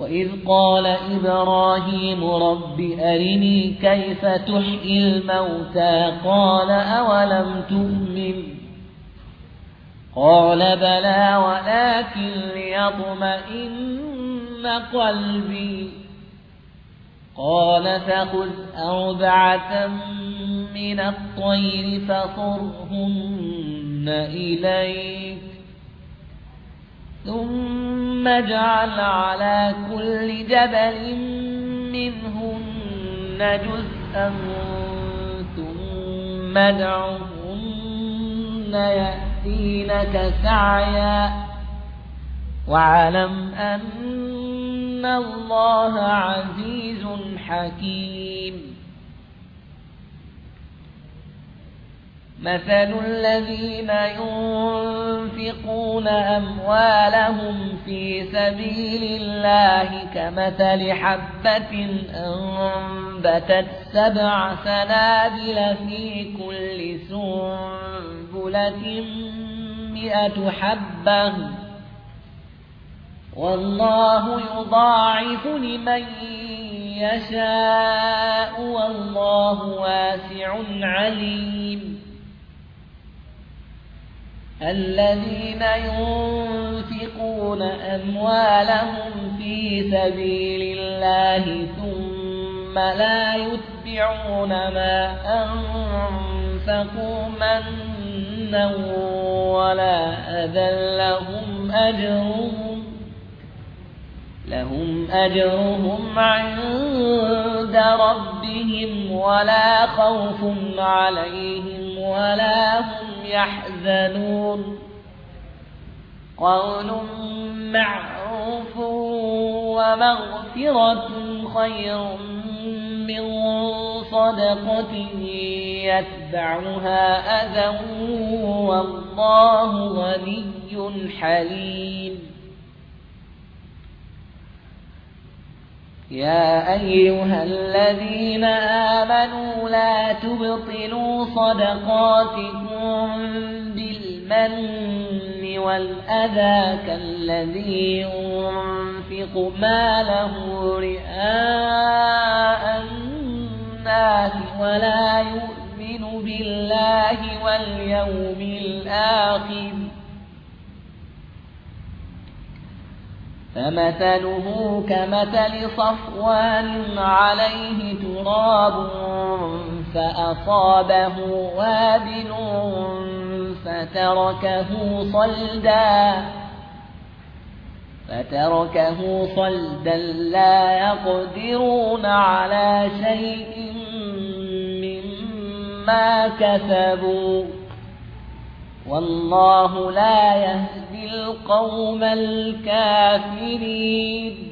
وإذ قال إبراهيم رب أرني كيف تحيي الموتى قال أولم تؤمن قال بلى ولكن ليطمئن قلبي قال فخذ 4 من الطير فصرهن إليك ثم اجعل على كل جبل منهن جزءا ثم ادعهن يأتينك سعيا واعلم أن الله عزيز حكيم مثل الذين ينفقون أموالهم في سبيل الله كمثل حبة أنبتت 7 سنابل في كل سنبلة 100 حبة والله يضاعف لمن يشاء والله واسع عليم الذين ينفقون أموالهم في سبيل الله ثم لا يتبعون ما أنفقوا منا ولا أذى لهم أجرهم عند ربهم ولا خوف عليهم ولا هم يحزنون قول معروف ومغفرة خير من صدقة يتبعها أذى والله غني حليم يا أيها الذين آمنوا لا تبطلوا صدقاتكم بالمن والأذى كالذي ينفق ماله رئاء الناس ولا يؤمن بالله واليوم الآخر فمثله كمثل صفوان عليه تراب فأصابه وابل فتركه صلدا لا يقدرون على شيء مما كسبوا والله لا يهدي القوم الكافرين